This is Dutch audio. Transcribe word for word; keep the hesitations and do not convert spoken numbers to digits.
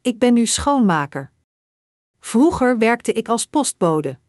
ik ben nu schoonmaker. Vroeger werkte ik als postbode.